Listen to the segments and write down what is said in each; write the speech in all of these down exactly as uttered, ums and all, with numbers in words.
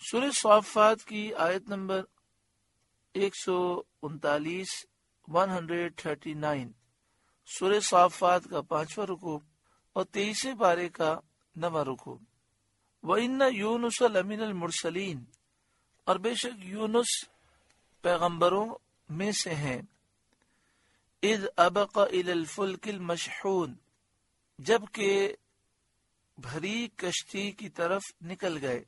سورہ صافات کی آیت نمبر ایک سو انتالیس ون ہنڈریڈ تھرٹی نائن، سورہ صافات کا پانچواں رکوع اور تیئیسویں پارے کا نواں رکوع۔ وَإِنَّ يُونُسَ لَمِنَ الْمُرْسَلِينَ، اور بے شک یونس پیغمبروں میں سے ہیں۔ اذ ابق الى الفلک المشحون، جبکہ بھری کشتی کی طرف نکل گئے۔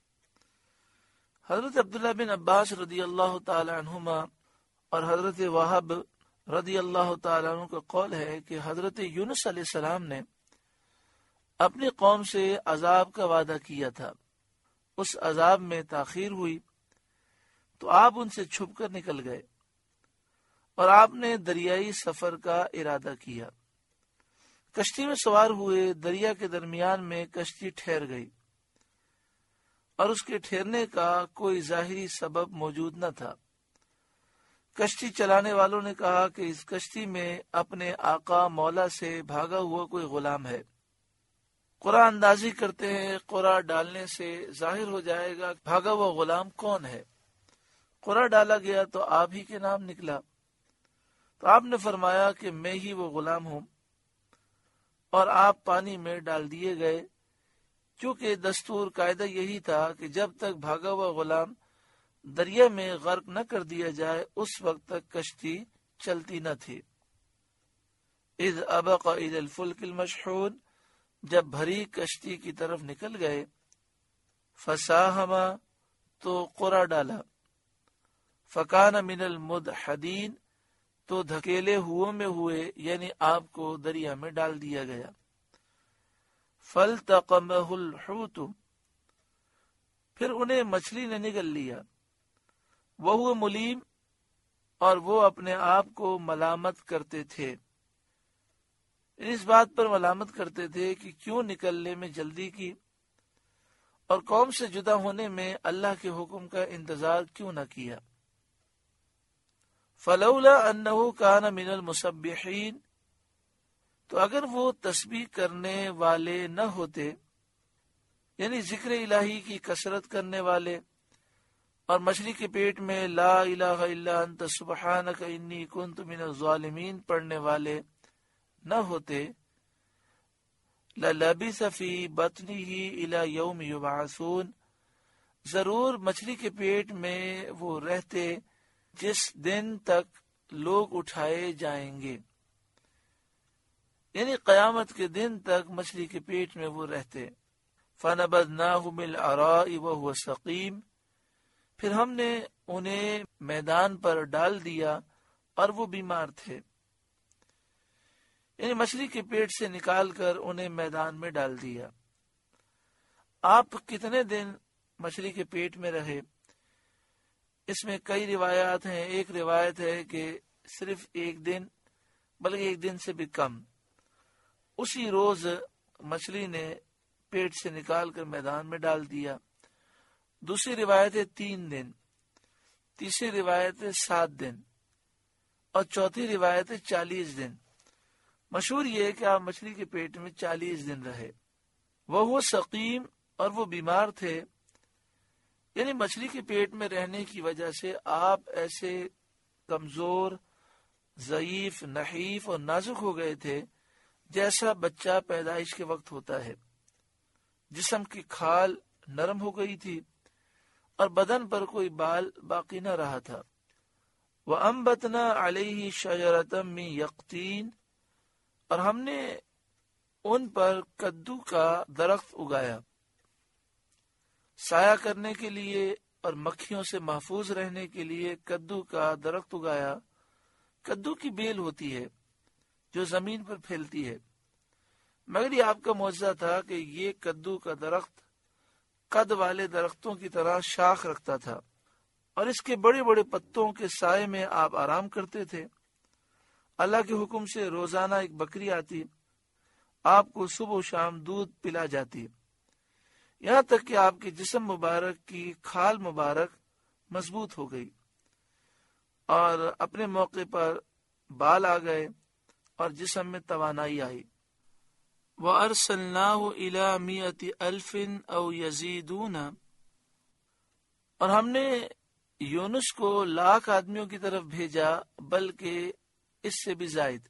حضرت عبداللہ بن عباس رضی اللہ تعالی عنہما اور حضرت وہب رضی اللہ تعالی عنہ کا قول ہے کہ حضرت یونس علیہ السلام نے اپنی قوم سے عذاب کا وعدہ کیا تھا، اس عذاب میں تاخیر ہوئی تو آپ ان سے چھپ کر نکل گئے اور آپ نے دریائی سفر کا ارادہ کیا۔ کشتی میں سوار ہوئے، دریا کے درمیان میں کشتی ٹھہر گئی اور اس کے ٹھہرنے کا کوئی ظاہری سبب موجود نہ تھا۔ کشتی چلانے والوں نے کہا کہ اس کشتی میں اپنے آقا مولا سے بھاگا ہوا کوئی غلام ہے۔ قرآن اندازی کرتے ہیں، قرآن ڈالنے سے ظاہر ہو جائے گا بھاگا ہوا غلام کون ہے۔ قرآن ڈالا گیا تو آپ ہی کے نام نکلا، تو آپ نے فرمایا کہ میں ہی وہ غلام ہوں، اور آپ پانی میں ڈال دیے گئے، کیونکہ دستور قاعدہ یہی تھا کہ جب تک بھاگا ہوا غلام دریا میں غرق نہ کر دیا جائے اس وقت تک کشتی چلتی نہ تھی۔ اذ ابق الى الفلک المشحون، جب بھری کشتی کی طرف نکل گئے، فساہما، تو قرع ڈالا، فکان من المدحدین، تو دھکیلے ہوئے میں ہوئے، یعنی آپ کو دریا میں ڈال دیا گیا۔ فَالْتَقَمَهُ الْحُوتُ، پھر انہیں مچھلی نے نگل لیا، وَهُوَ مُلِيمٌ، اور وہ اپنے آپ کو ملامت کرتے تھے، اس بات پر ملامت کرتے تھے کہ کیوں نکلنے میں جلدی کی اور قوم سے جدا ہونے میں اللہ کے حکم کا انتظار کیوں نہ کیا۔ فَلَوْلَا أَنَّهُ كَانَ مِنَ الْمُسَبِّحِينَ، تو اگر وہ تسبیح کرنے والے نہ ہوتے، یعنی ذکر الہی کی کثرت کرنے والے، اور مچھلی کے پیٹ میں لا الہ الا انت سبحانک انی کنت من الظالمین پڑھنے والے نہ ہوتے، لَلَبِثَ فِي بَطْنِهِ إِلَى يَوْمِ يُبْعَثُونَ، ضرور مچھلی کے پیٹ میں وہ رہتے جس دن تک لوگ اٹھائے جائیں گے، یعنی قیامت کے دن تک مچھلی کے پیٹ میں وہ رہتے۔ فَنَبَذْنَاهُ بِالْعَرَاءِ وَهُوَ سَقِيمٌ، پھر ہم نے انہیں میدان پر ڈال دیا اور وہ بیمار تھے، یعنی مچھلی کے پیٹ سے نکال کر انہیں میدان میں ڈال دیا۔ آپ کتنے دن مچھلی کے پیٹ میں رہے، اس میں کئی روایات ہیں۔ ایک روایت ہے کہ صرف ایک دن، بلکہ ایک دن سے بھی کم، اسی روز مچھلی نے پیٹ سے نکال کر میدان میں ڈال دیا۔ دوسری روایت ہے تین دن، تیسری روایت ہے سات دن، اور چوتھی روایت ہے چالیس دن۔ مشہور یہ ہے کہ آپ مچھلی کے پیٹ میں چالیس دن رہے۔ وہ سقیم، اور وہ بیمار تھے، یعنی مچھلی کے پیٹ میں رہنے کی وجہ سے آپ ایسے کمزور، ضعیف، نحیف اور نازک ہو گئے تھے جیسا بچہ پیدائش کے وقت ہوتا ہے۔ جسم کی کھال نرم ہو گئی تھی اور بدن پر کوئی بال باقی نہ رہا تھا۔ وَأَنبَتْنَا عَلَيْهِ شَجَرَةً مِّن يَقْطِينٍ، اور ہم نے ان پر کدو کا درخت اگایا، سایہ کرنے کے لیے اور مکھیوں سے محفوظ رہنے کے لیے کدو کا درخت اگایا۔ کدو کی بیل ہوتی ہے جو زمین پر پھیلتی ہے، مگر یہ آپ کا معجزہ تھا کہ یہ کدو کا درخت قد والے درختوں کی طرح شاخ رکھتا تھا، اور اس کے بڑے بڑے پتوں کے سائے میں آپ آرام کرتے تھے۔ اللہ کے حکم سے روزانہ ایک بکری آتی، آپ کو صبح و شام دودھ پلا جاتی، یہاں تک کہ آپ کے جسم مبارک کی کھال مبارک مضبوط ہو گئی اور اپنے موقع پر بال آ گئے اور جسم میں توانائی آئی۔ وَأَرْسَلْنَاهُ إِلَى مِئَةِ أَلْفٍ أَوْ يَزِيدُونَ، اور ہم نے یونس کو لاکھ آدمیوں کی طرف بھیجا بلکہ اس سے بھی زائد.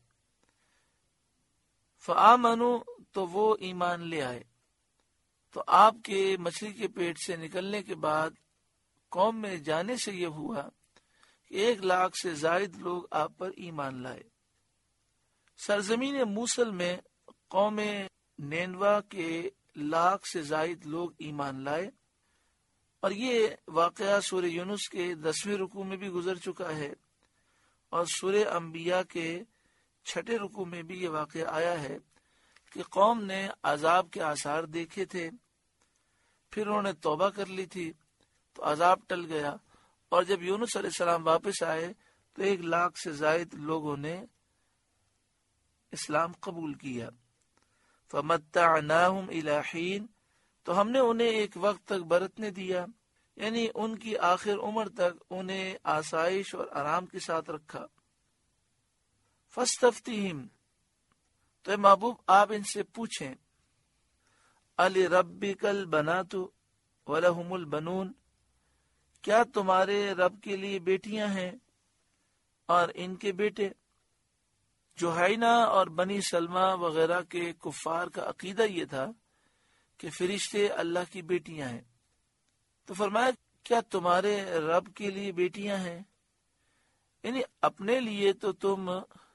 فآمنوا تو وہ ایمان لے آئے. تو آپ کے مچھلی کے پیٹ سے نکلنے کے بعد قوم میں جانے سے یہ ہوا کہ ایک لاکھ سے زائد لوگ آپ پر ایمان لائے. سرزمین موصل میں قوم نینوا کے لاکھ سے زائد لوگ ایمان لائے، اور یہ واقعہ سورہ یونس کے دسویں رکوع میں بھی گزر چکا ہے، اور سورہ انبیاء کے چھٹے رکوع میں بھی یہ واقعہ آیا ہے کہ قوم نے عذاب کے آثار دیکھے تھے، پھر انہوں نے توبہ کر لی تھی تو عذاب ٹل گیا، اور جب یونس علیہ السلام واپس آئے تو ایک لاکھ سے زائد لوگوں نے اسلام قبول کیا. فَمَتَّعْنَاهُمْ إِلَى حِينٍ تو ہم نے انہیں ایک وقت تک برتنے دیا، یعنی ان کی آخر عمر تک انہیں آسائش اور آرام کے ساتھ رکھا. فَاسْتَفْتِهِمْ تو اے محبوب آپ ان سے پوچھیں، أَلِرَبِّكَ الْبَنَاتُ وَلَهُمُ الْبَنُونَ کیا تمہارے رب کے لیے بیٹیاں ہیں اور ان کے بیٹے؟ جوہینہ اور بنی سلمہ وغیرہ کے کفار کا عقیدہ یہ تھا کہ فرشتے اللہ کی بیٹیاں ہیں. تو فرمایا کیا تمہارے رب کے لیے بیٹیاں ہیں؟ یعنی اپنے لیے تو تم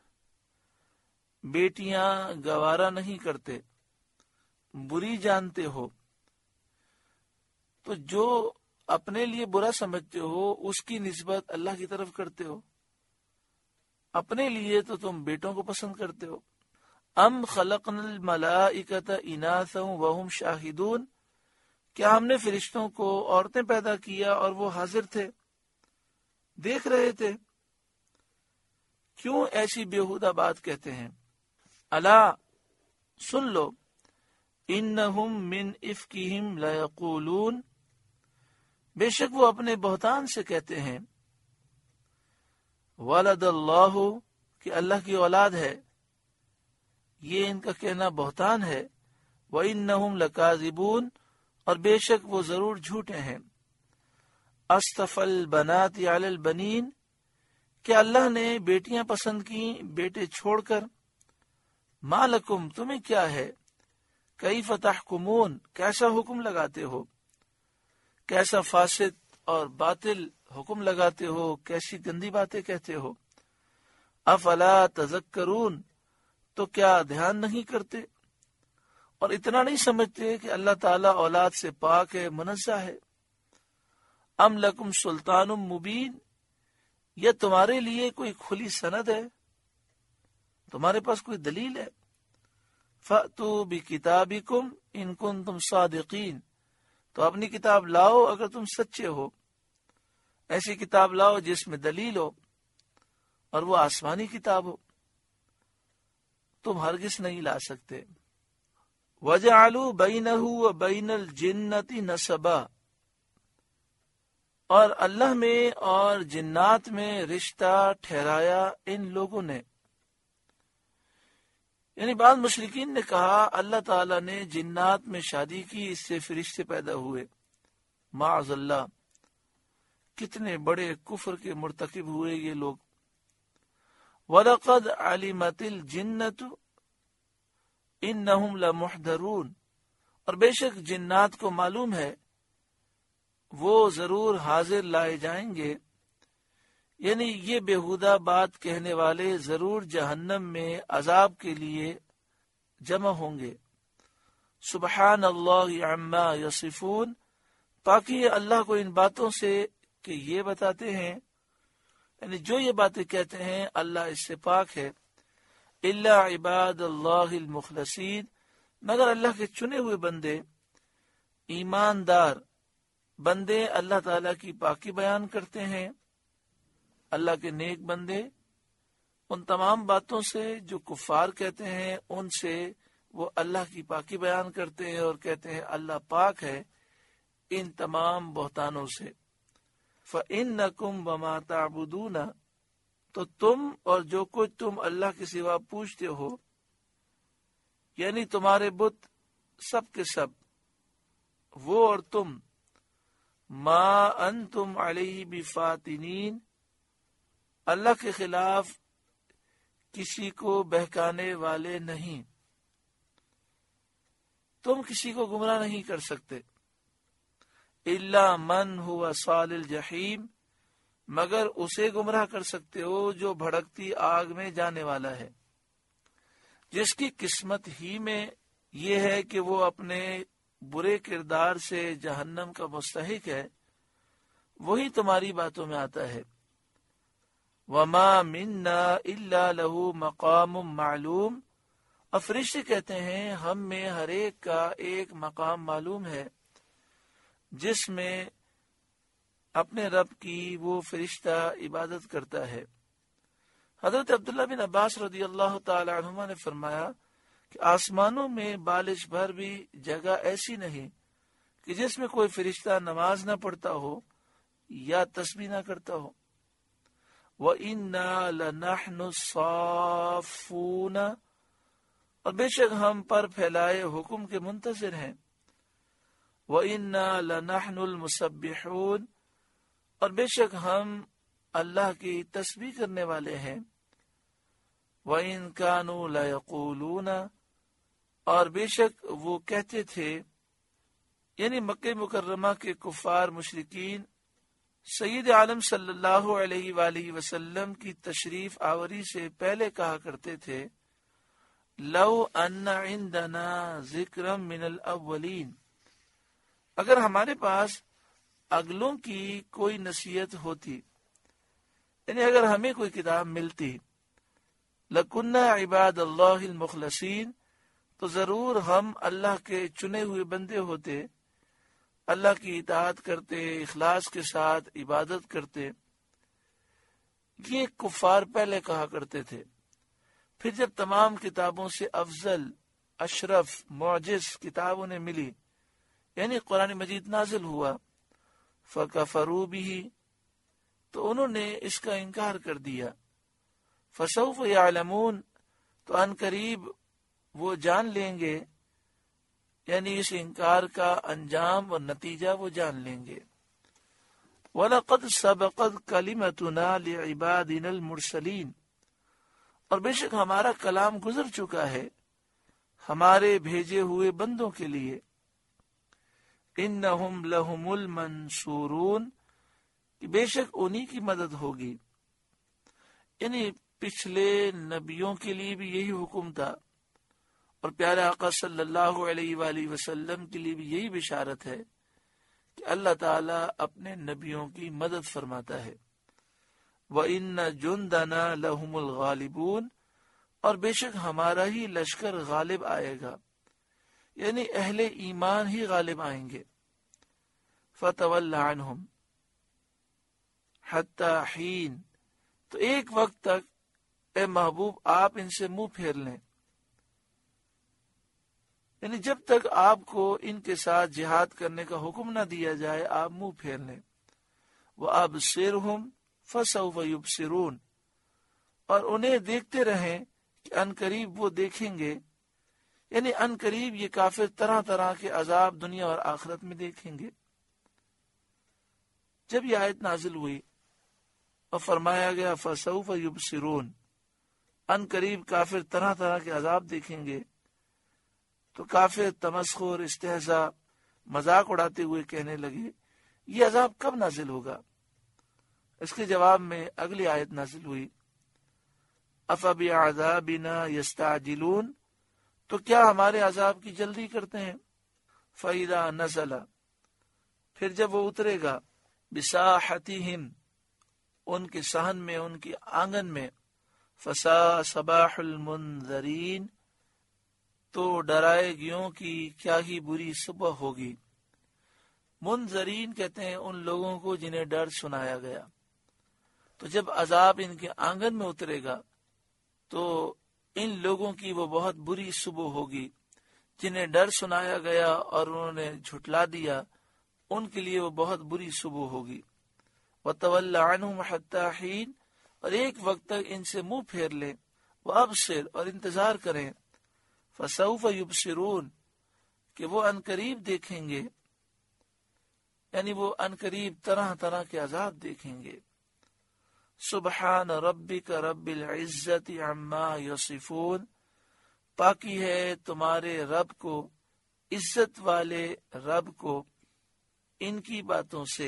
بیٹیاں گوارا نہیں کرتے، بری جانتے ہو، تو جو اپنے لیے برا سمجھتے ہو اس کی نسبت اللہ کی طرف کرتے ہو. اپنے لیے تو تم بیٹوں کو پسند کرتے ہو. ام خلقنا الملائکۃ اناثا وهم شاہدون کیا ہم نے فرشتوں کو عورتیں پیدا کیا اور وہ حاضر تھے، دیکھ رہے تھے؟ کیوں ایسی بیہودہ بات کہتے ہیں؟ الا سن لو، انہم من افکہم لیقولون بے شک وہ اپنے بہتان سے کہتے ہیں، ولد اللہ کہ اللہ کی اولاد ہے، یہ ان کا کہنا بہتان ہے. وَإِنَّهُمْ لَكَاذِبُونَ اور بے شک وہ ضرور جھوٹے ہیں. اصطفى البنات علی البنین کہ اللہ نے بیٹیاں پسند کی بیٹے چھوڑ کر. ما لکم تمہیں کیا ہے، کیف تحکمون کیسا حکم لگاتے ہو، کیسا فاسد اور باطل حکم لگاتے ہو، کیسی گندی باتیں کہتے ہو. افلا تذکرون تو کیا دھیان نہیں کرتے اور اتنا نہیں سمجھتے کہ اللہ تعالیٰ اولاد سے پاک ہے، منزہ ہے. ام لکم سلطان مبین یہ تمہارے لیے کوئی کھلی سند ہے، تمہارے پاس کوئی دلیل ہے. فأتوا بکتابکم ان کنتم صادقین تو اپنی کتاب لاؤ اگر تم سچے ہو، ایسی کتاب لاؤ جس میں دلیل ہو اور وہ آسمانی کتاب ہو. تم ہرگز نہیں لا سکتے. وَجَعَلُوا بَيْنَهُ وَبَيْنَ الْجِنَّةِ نَسَبًا اور اللہ میں اور جنات میں رشتہ ٹھہرایا ان لوگوں نے. یعنی بعض مشرکین نے کہا اللہ تعالیٰ نے جنات میں شادی کی، اس سے فرشتے پیدا ہوئے. معاذ اللہ، کتنے بڑے کفر کے مرتکب ہوئے یہ لوگ. وَلَقَدْ عَلِمَتِ الْجِنَّةُ إِنَّهُمْ لَمُحْضَرُونَ اور بے شک جنات کو معلوم ہے وہ ضرور حاضر لائے جائیں گے. یعنی یہ بیہودہ بات کہنے والے ضرور جہنم میں عذاب کے لیے جمع ہوں گے. سبحان اللہ عما یصفون پاکی اللہ کو ان باتوں سے کہ یہ بتاتے ہیں، یعنی جو یہ باتیں کہتے ہیں اللہ اس سے پاک ہے. الا عباد اللہ المخلصین مگر اللہ کے چنے ہوئے بندے، ایماندار بندے اللہ تعالیٰ کی پاکی بیان کرتے ہیں. اللہ کے نیک بندے ان تمام باتوں سے جو کفار کہتے ہیں ان سے وہ اللہ کی پاکی بیان کرتے ہیں اور کہتے ہیں اللہ پاک ہے ان تمام بہتانوں سے. فَإِنَّكُمْ وَمَا تَعْبُدُونَ تو تم اور جو کچھ تم اللہ کے سوا پوچھتے ہو، یعنی تمہارے بت سب کے سب، وہ اور تم، ما انتم علیہ بفاتنین، اللہ کے خلاف کسی کو بہکانے والے نہیں، تم کسی کو گمراہ نہیں کر سکتے۔ الا من هو صال الجحیم، مگر اسے گمراہ کر سکتے ہو جو بھڑکتی آگ میں جانے والا ہے، جس کی قسمت ہی میں یہ ہے کہ وہ اپنے برے کردار سے جہنم کا مستحق ہے، وہی تمہاری باتوں میں آتا ہے۔ وما منا الا له مقام معلوم، اور فرشتے کہتے ہیں ہم میں ہر ایک کا ایک مقام معلوم ہے جس میں اپنے رب کی وہ فرشتہ عبادت کرتا ہے۔ حضرت عبداللہ بن عباس رضی اللہ تعالی عنہما نے فرمایا کہ آسمانوں میں بالش بھر بھی جگہ ایسی نہیں کہ جس میں کوئی فرشتہ نماز نہ پڑھتا ہو یا تسبیح نہ کرتا ہو۔ وَإِنَّا لَنَحْنُ الصَّافُّونَ، اور بے شک ہم پر پھیلائے حکم کے منتظر ہیں۔ وَإِنَّا لَنَحْنُ الْمُسَبِّحُونَ، اور بے شک ہم اللہ کی تسبیح کرنے والے ہیں۔ وَإِن كَانُوا لَيَقُولُونَ، اور بے شک وہ کہتے تھے، یعنی مکہ مکرمہ کے کفار مشرکین سید عالم صلی اللہ علیہ وآلہ وسلم کی تشریف آوری سے پہلے کہا کرتے تھے، لو ان عندنا ذکرا من الاولین، اگر ہمارے پاس اگلوں کی کوئی نصیحت ہوتی، یعنی اگر ہمیں کوئی کتاب ملتی، لَكُنَّا عِبَادَ اللَّهِ الْمُخْلَصِينَ، تو ضرور ہم اللہ کے چنے ہوئے بندے ہوتے، اللہ کی اطاعت کرتے، اخلاص کے ساتھ عبادت کرتے۔ یہ کفار پہلے کہا کرتے تھے۔ پھر جب تمام کتابوں سے افضل، اشرف، معجز کتاب انہیں ملی، یعنی قرآن مجید نازل ہوا، فَكَفَرُوا بِهِ، تو انہوں نے اس کا انکار کر دیا۔ فَسَوْفَ يَعْلَمُونَ، تو ان قریب وہ جان لیں گے، یعنی اس انکار کا انجام اور نتیجہ وہ جان لیں گے۔ وَلَقَدْ سَبَقَتْ كَلِمَتُنَا لِعِبَادِنَا الْمُرْسَلِينَ، اور بے شک ہمارا کلام گزر چکا ہے ہمارے بھیجے ہوئے بندوں کے لیے۔ إِنَّهُمْ لَهُمُ الْمَنْصُورُونَ، کہ بے شک انہی کی مدد ہوگی، یعنی پچھلے نبیوں کے لیے بھی یہی حکم تھا، اور پیارے آقا صلی اللہ علیہ وآلہ وسلم کے لیے بھی یہی بشارت ہے کہ اللہ تعالیٰ اپنے نبیوں کی مدد فرماتا ہے۔ وَإِنَّ جُنْدَنَا لَهُمُ الْغَالِبُونَ، اور بے شک ہمارا ہی لشکر غالب آئے گا، یعنی اہل ایمان ہی غالب آئیں گے۔ فَتَوَلَّ عَنْهُمْ حَتَّى حِينٍ، تو ایک وقت تک اے محبوب آپ ان سے منہ پھیر لیں، یعنی جب تک آپ کو ان کے ساتھ جہاد کرنے کا حکم نہ دیا جائے آپ منہ پھیر لیں۔ وَأَبْصِرْهُمْ فَسَوْفَ يُبْصِرُونَ، اور انہیں دیکھتے رہیں کہ ان قریب وہ دیکھیں گے، یعنی ان قریب یہ کافر طرح طرح کے عذاب دنیا اور آخرت میں دیکھیں گے۔ جب یہ آیت نازل ہوئی اور فرمایا گیا فَسَوْفَ يُبْصِرُونَ، ان قریب کافر طرح طرح کے عذاب دیکھیں گے، تو کافر تمسخر، استہزاء، مذاق اڑاتے ہوئے کہنے لگے یہ عذاب کب نازل ہوگا؟ اس کے جواب میں اگلی آیت نازل ہوئی، أَفَبِعَذَابِنَا يَسْتَعْجِلُونَ، تو کیا ہمارے عذاب کی جلدی کرتے ہیں؟ فَإِذَا نَزَلَ، پھر جب وہ اترے گا، بِسَاحَتِهِمْ، ان کے صحن میں، ان کی آنگن میں، فَسَاءَ صَبَاحُ الْمُنذَرِينَ، تو ڈرائے گیوں کی کیا ہی بری صبح ہوگی۔ منذرین کہتے ہیں ان لوگوں کو جنہیں ڈر سنایا گیا۔ تو جب عذاب ان کے آنگن میں اترے گا تو ان لوگوں کی وہ بہت بری صبح ہوگی جنہیں ڈر سنایا گیا اور انہوں نے جھٹلا دیا، ان کے لیے وہ بہت بری صبح ہوگی۔ وَتَوَلَّ عَنْهُمْ حَتَّى حِينٍ، اور ایک وقت تک ان سے منہ پھیر لیں، وَأَبْصِرْ، اور انتظار کریں، فَسَوْفَ يُبْصِرُونَ، کہ وہ ان قریب دیکھیں گے۔ یعنی وہ عنقریب طرح طرح کے عذاب دیکھیں گے۔ سبحان ربک رب العزت عما یصفون، پاکی ہے تمہارے رب کو، عزت والے رب کو، ان کی باتوں سے۔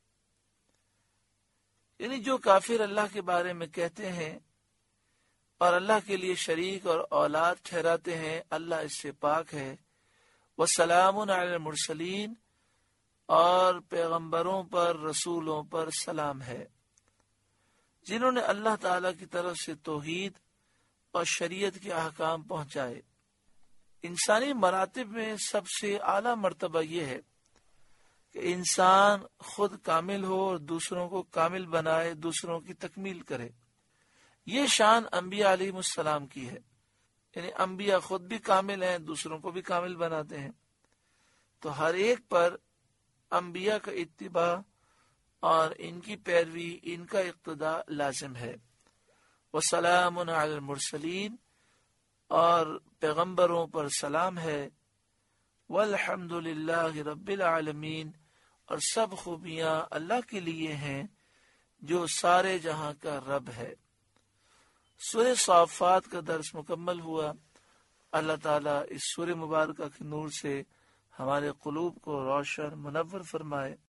یعنی جو کافر اللہ کے بارے میں کہتے ہیں اور اللہ کے لیے شریک اور اولاد ٹھہراتے ہیں، اللہ اس سے پاک ہے۔ وسلام علی المرسلین، اور پیغمبروں پر رسولوں پر سلام ہے جنہوں نے اللہ تعالی کی طرف سے توحید اور شریعت کے احکام پہنچائے۔ انسانی مراتب میں سب سے اعلیٰ مرتبہ یہ ہے کہ انسان خود کامل ہو اور دوسروں کو کامل بنائے، دوسروں کی تکمیل کرے۔ یہ شان انبیاء علیہ السلام کی ہے، یعنی انبیاء خود بھی کامل ہیں، دوسروں کو بھی کامل بناتے ہیں۔ تو ہر ایک پر انبیاء کا اتباع اور ان کی پیروی، ان کا اقتداء لازم ہے۔ وسلام علی المرسلین، اور پیغمبروں پر سلام ہے۔ والحمد للہ رب العالمین، اور سب خوبیاں اللہ کے لیے ہیں جو سارے جہاں کا رب ہے۔ سورہ صافات کا درس مکمل ہوا۔ اللہ تعالیٰ اس سورہ مبارکہ کے نور سے ہمارے قلوب کو روشن منور فرمائے۔